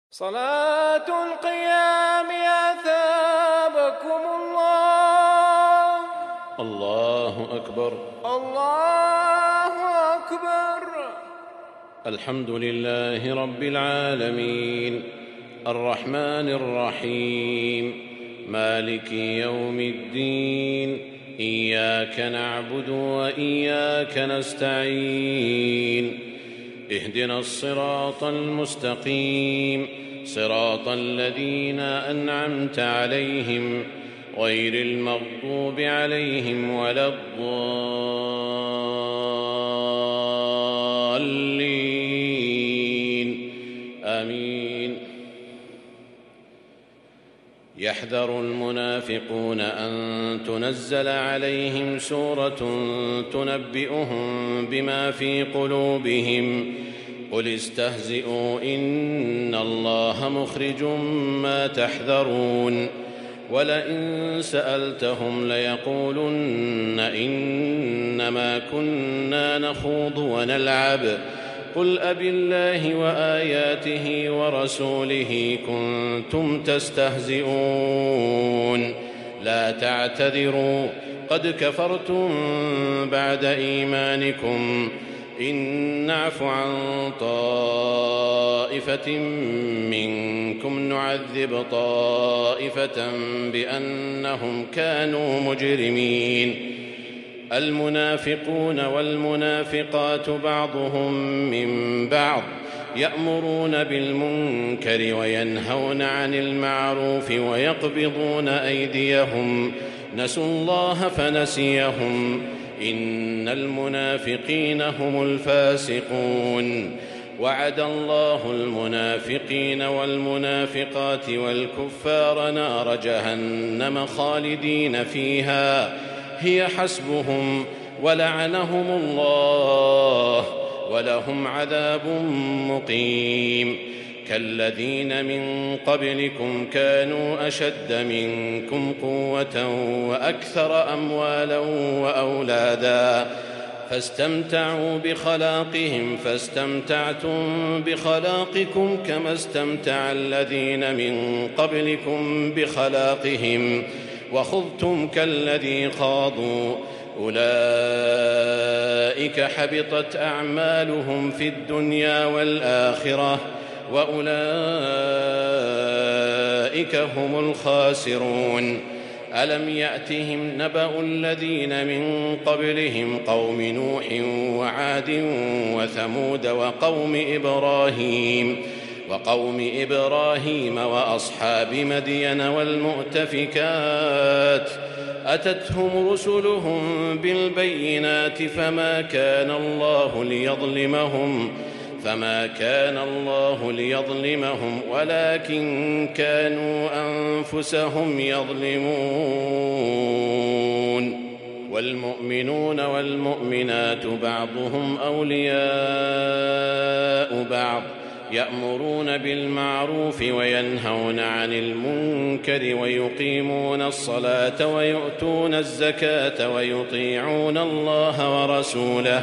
صلاة القيام أثابكم الله. الله أكبر. الله أكبر. الحمد لله رب العالمين الرحمن الرحيم مالك يوم الدين، إياك نعبد وإياك نستعين، اهدنا الصراط المستقيم، صراط الذين أنعمت عليهم غير المغضوب عليهم ولا الضالين، آمين. يحذر المنافقون أن تنزل عليهم سورة تنبئهم بما في قلوبهم، قل استهزئوا إن الله مخرج ما تحذرون، ولئن سألتهم ليقولن إنما كنا نخوض ونلعب، قل أبالله وآياته ورسوله كنتم تستهزئون، لا تعتذروا قد كفرتم بعد إيمانكم، إن نعف عن طائفة منكم نعذب طائفة بأنهم كانوا مجرمين. المنافقون والمنافقات بعضهم من بعض، يأمرون بالمنكر وينهون عن المعروف ويقبضون أيديهم، نسوا الله فنسيهم، إن المنافقين هم الفاسقون. وعد الله المنافقين والمنافقات والكفار نار جهنم خالدين فيها هي حسبهم، ولعنهم الله ولهم عذاب مقيم. كالذين من قبلكم كانوا أشد منكم قوة وأكثر أموالا وأولادا، فاستمتعوا بخلاقهم فاستمتعتم بخلاقكم كما استمتع الذين من قبلكم بخلاقهم، وخضتم كالذي خاضوا، أولئك حبطت أعمالهم في الدنيا والآخرة، وأولئك هم الخاسرون. ألم يأتهم نبأ الذين من قبلهم قوم نوح وعاد وثمود وقوم إبراهيم وأصحاب مدين والمؤتفكات، أتتهم رسلهم بالبينات فما كان الله ليظلمهم ولكن كانوا أنفسهم يظلمون. والمؤمنون والمؤمنات بعضهم أولياء بعض، يأمرون بالمعروف وينهون عن المنكر ويقيمون الصلاة ويؤتون الزكاة ويطيعون الله ورسوله،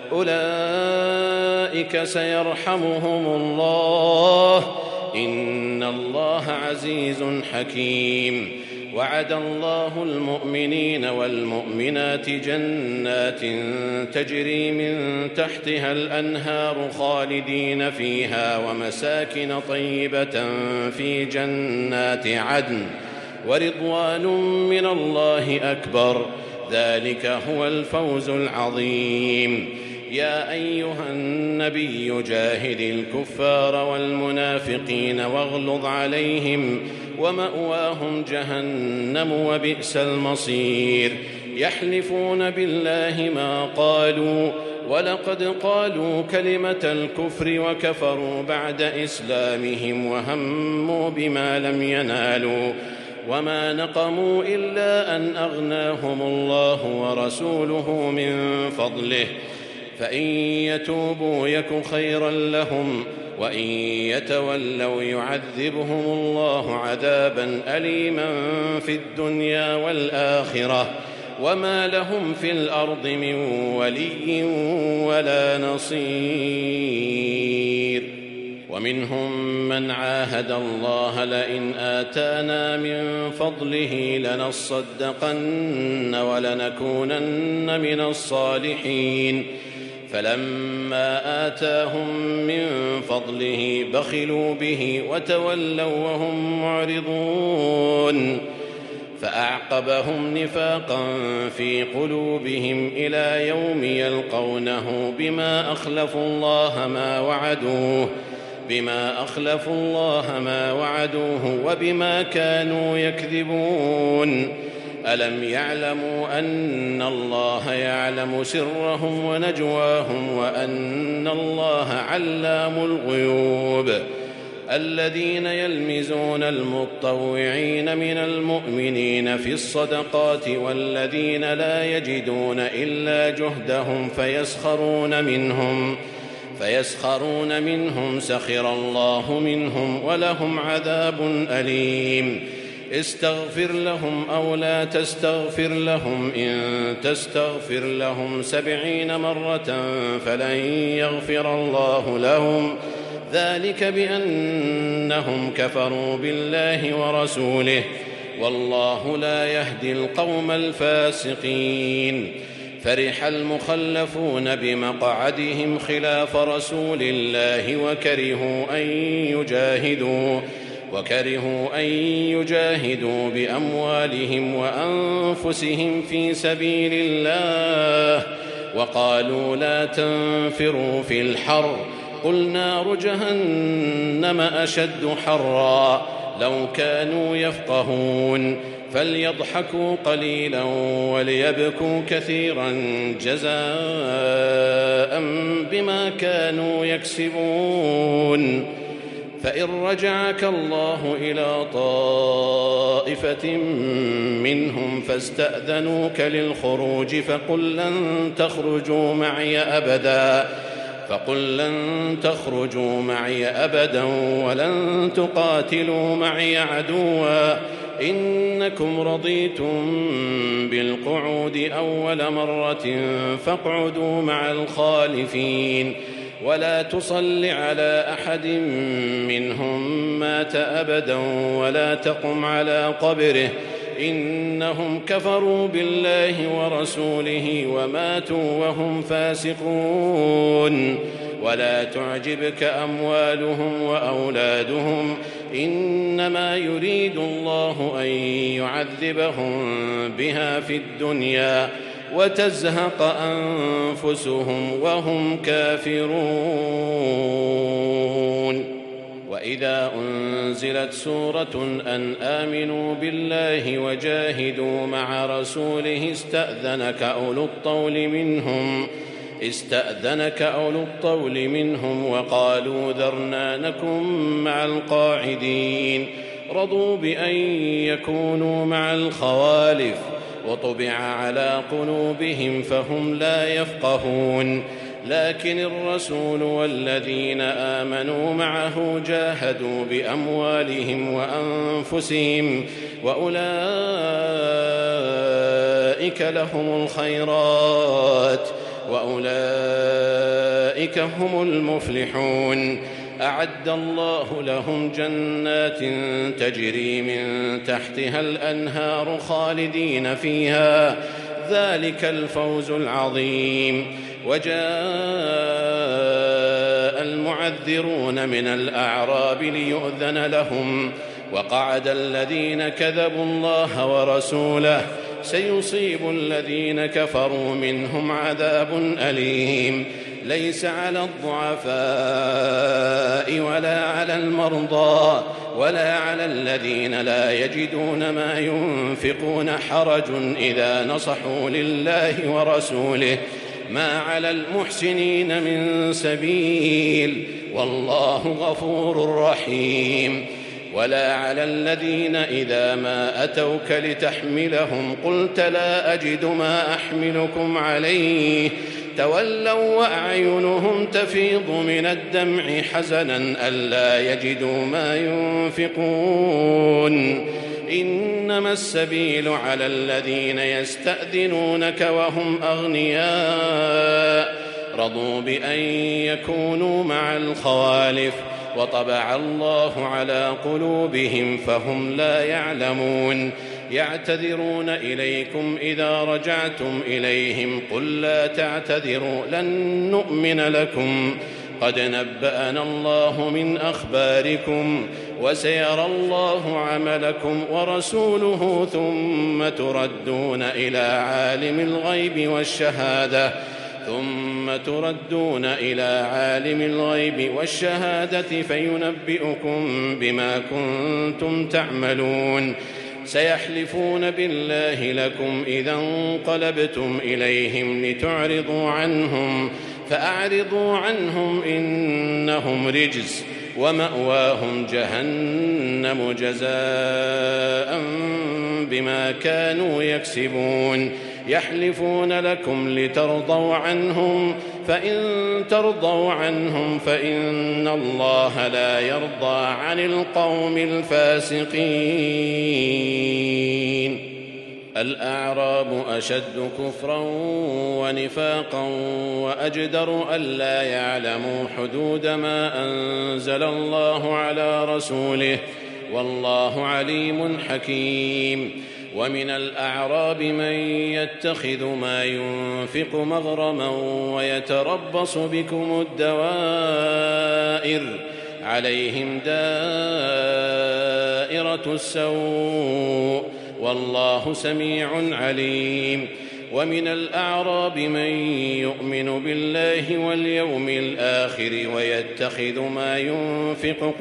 أولئك سيرحمهم الله، إن الله عزيز حكيم. وعد الله المؤمنين والمؤمنات جنات تجري من تحتها الأنهار خالدين فيها، ومساكن طيبة في جنات عدن، ورضوان من الله أكبر، ذلك هو الفوز العظيم. يا أيها النبي جاهد الكفار والمنافقين واغلظ عليهم، ومأواهم جهنم وبئس المصير. يحلفون بالله ما قالوا، ولقد قالوا كلمة الكفر وكفروا بعد إسلامهم، وهموا بما لم ينالوا، وما نقموا إلا أن أغناهم الله ورسوله من فضله، فإن يتوبوا يك خيرا لهم، وإن يتولوا يعذبهم الله عذابا أليما في الدنيا والآخرة، وما لهم في الأرض من ولي ولا نصير. ومنهم من عاهد الله لئن آتانا من فضله لنصدقن ولنكونن من الصالحين فلما آتاهم من فضله بخلوا به وتولوا وهم معرضون فأعقبهم نفاقا في قلوبهم إلى يوم يلقونه بما أخلفوا الله ما وعدوه وبما كانوا يكذبون ألم يعلموا أن الله يعلم سرهم ونجواهم وأن الله علام الغيوب الذين يلمزون المطوعين من المؤمنين في الصدقات والذين لا يجدون إلا جهدهم فيسخرون منهم سخر الله منهم ولهم عذاب أليم استغفر لهم أو لا تستغفر لهم إن تستغفر لهم 70 مرة فلن يغفر الله لهم ذلك بأنهم كفروا بالله ورسوله والله لا يهدي القوم الفاسقين فرح المخلفون بمقعدهم خلاف رسول الله وكرهوا أن يجاهدوا بأموالهم وأنفسهم في سبيل الله وقالوا لا تنفروا في الحر قل نار جهنم أشد حرا لو كانوا يفقهون فليضحكوا قليلا وليبكوا كثيرا جزاء بما كانوا يكسبون فإن رجعك الله إلى طائفة منهم فاستأذنوك للخروج فقل لن تخرجوا معي أبدا ولن تقاتلوا معي عدوا إنكم رضيتم بالقعود أول مرة فاقعدوا مع الخالفين ولا تصل على أحد منهم مات أبدا ولا تقم على قبره إنهم كفروا بالله ورسوله وماتوا وهم فاسقون ولا تعجبك أموالهم وأولادهم إنما يريد الله أن يعذبهم بها في الدنيا وتزهق أنفسهم وهم كافرون وإذا أنزلت سورة أن آمنوا بالله وجاهدوا مع رسوله استأذنك أولو الطول منهم وقالوا ذرنا نكن مع القاعدين رضوا بأن يكونوا مع الخوالف وطبع على قلوبهم فهم لا يفقهون لكن الرسول والذين آمنوا معه جاهدوا بأموالهم وأنفسهم وأولئك لهم الخيرات وأولئك هم المفلحون أعد الله لهم جنات تجري من تحتها الأنهار خالدين فيها ذلك الفوز العظيم وجاء المعذرون من الأعراب ليؤذن لهم وقعد الذين كذبوا الله ورسوله سيصيب الذين كفروا منهم عذاب أليم ليس على الضعفاء ولا على المرضى ولا على الذين لا يجدون ما ينفقون حرج إذا نصحوا لله ورسوله ما على المحسنين من سبيل والله غفور رحيم ولا على الذين إذا ما أتوك لتحملهم قلت لا أجد ما أحملكم عليه تولوا وأعينهم تفيض من الدمع حزنا ألا يجدوا ما ينفقون إنما السبيل على الذين يستأذنونك وهم أغنياء رضوا بأن يكونوا مع الخوالف وطبع الله على قلوبهم فهم لا يعلمون يعتذرون إليكم إذا رجعتم إليهم قل لا تعتذروا لن نؤمن لكم قد نبأنا الله من أخباركم وسيرى الله عملكم ورسوله ثم تردون إلى عالم الغيب والشهادة فينبئكم بما كنتم تعملون سيحلفون بالله لكم إذا انقلبتم إليهم لتعرضوا عنهم فأعرضوا عنهم إنهم رجس ومأواهم جهنم جزاء بما كانوا يكسبون يحلفون لكم لترضوا عنهم فإن ترضوا عنهم فإن الله لا يرضى عن القوم الفاسقين الأعراب أشد كفرا ونفاقا وأجدر ألا يعلموا حدود ما أنزل الله على رسوله والله عليم حكيم ومن الأعراب من يتخذ ما ينفق مغرما ويتربص بكم الدوائر عليهم دائرة السوء والله سميع عليم ومن الأعراب من يؤمن بالله واليوم الآخر ويتخذ ما ينفق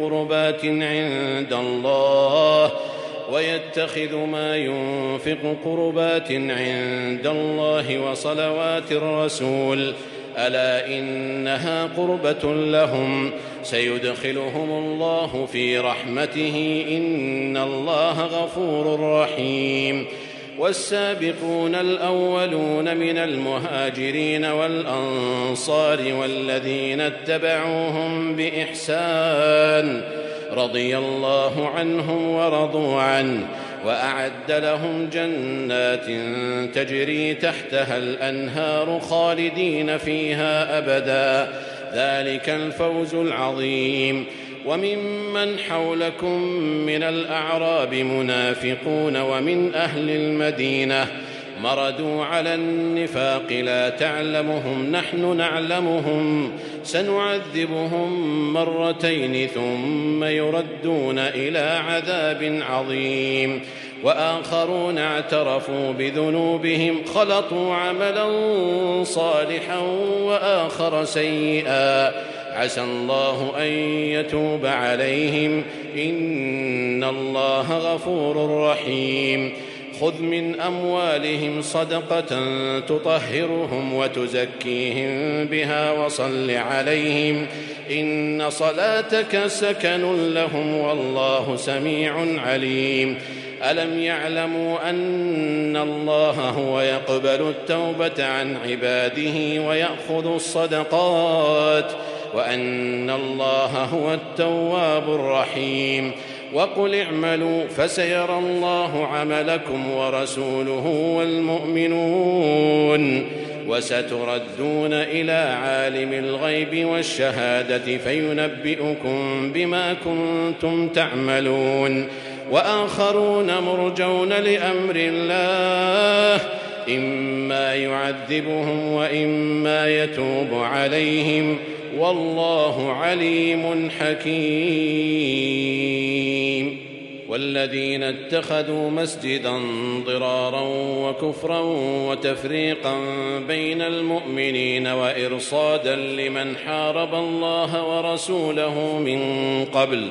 قربات عند الله وصلوات الرسول ألا إنها قربة لهم سيدخلهم الله في رحمته إن الله غفور رحيم والسابقون الأولون من المهاجرين والأنصار والذين اتبعوهم بإحسان رضي الله عنهم ورضوا عنه وأعد لهم جنات تجري تحتها الأنهار خالدين فيها أبدا ذلك الفوز العظيم وممن حولكم من الأعراب منافقون ومن أهل المدينة مردوا على النفاق لا تعلمهم نحن نعلمهم سنعذبهم مرتين ثم يردون إلى عذاب عظيم وآخرون اعترفوا بذنوبهم خلطوا عملا صالحا وآخر سيئا عسى الله أن يتوب عليهم إن الله غفور رحيم خذ من أموالهم صدقة تطهرهم وتزكيهم بها وصل عليهم إن صلاتك سكن لهم والله سميع عليم ألم يعلموا أن الله هو يقبل التوبة عن عباده ويأخذ الصدقات وأن الله هو التواب الرحيم وقل اعملوا فسيرى الله عملكم ورسوله والمؤمنون وستردون إلى عالم الغيب والشهادة فينبئكم بما كنتم تعملون وآخرون مرجون لأمر الله إما يعذبهم وإما يتوب عليهم والله عليم حكيم والذين اتخذوا مسجدا ضرارا وكفرا وتفريقا بين المؤمنين وإرصادا لمن حارب الله ورسوله من قبل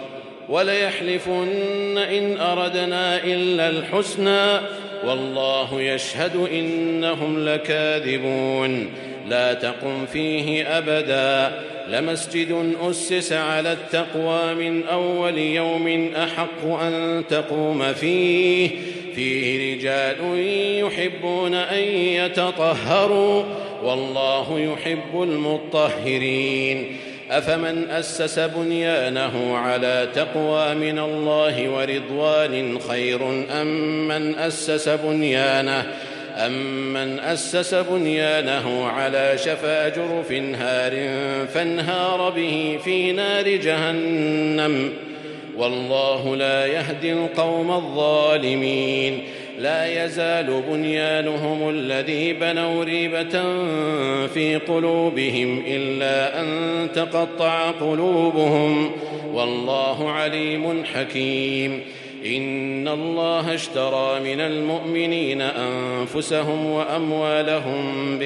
وليحلفن إن أردنا إلا الحسنى والله يشهد إنهم لكاذبون لا تقم فيه أبدا لمسجد أسس على التقوى من أول يوم أحق أن تقوم فيه رجال يحبون أن يتطهروا والله يحب المطهرين أفمن أسس بنيانه على تقوى من الله ورضوان خير أم من أسس بنيانه أمن أسس بنيانه على شفا جرف هار فانهار به في نار جهنم والله لا يهدي القوم الظالمين لا يزال بنيانهم الذي بنوا ريبة في قلوبهم إلا أن تقطع قلوبهم والله عليم حكيم إن الله اشترى من المؤمنين أنفسهم وأموالهم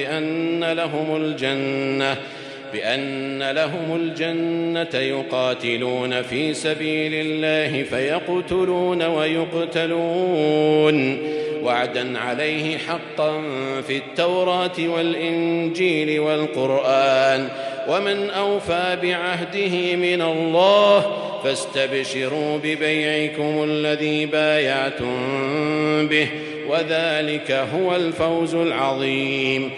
بأن لهم الجنة يقاتلون في سبيل الله فيقتلون ويقتلون وعدا عليه حقا في التوراة والإنجيل والقرآن ومن أوفى بعهده من الله فاستبشروا ببيعكم الذي بايعتم به وذلك هو الفوز العظيم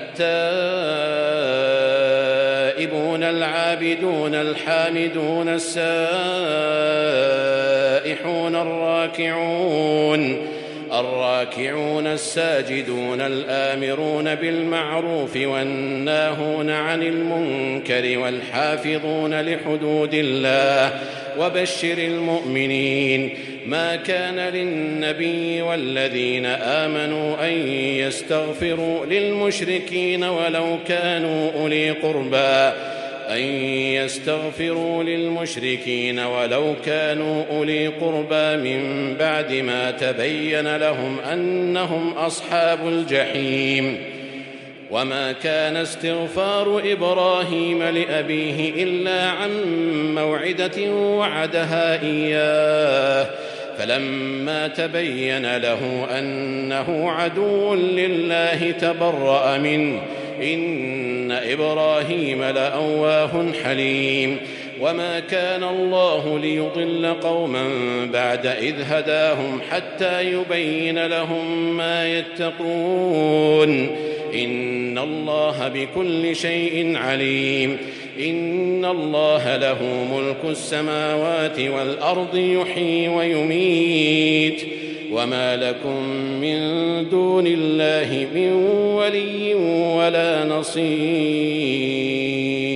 التائبون العابدون الحامدون السائحون الراكعون الساجدون الآمرون بالمعروف والناهون عن المنكر والحافظون لحدود الله وبشر المؤمنين ما كان للنبي والذين آمنوا أن يستغفروا للمشركين ولو كانوا أولي قربى من بعد ما تبين لهم أنهم أصحاب الجحيم وما كان استغفار إبراهيم لأبيه إلا عن موعدة وعدها إياه فلما تبين له أنه عدو لله تبرأ منه إن إبراهيم لأواه حليم وما كان الله ليضل قوما بعد إذ هداهم حتى يبين لهم ما يتقون إن الله بكل شيء عليم إن الله له ملك السماوات والأرض يحيي ويميت وما لكم من دون الله من ولي ولا نصير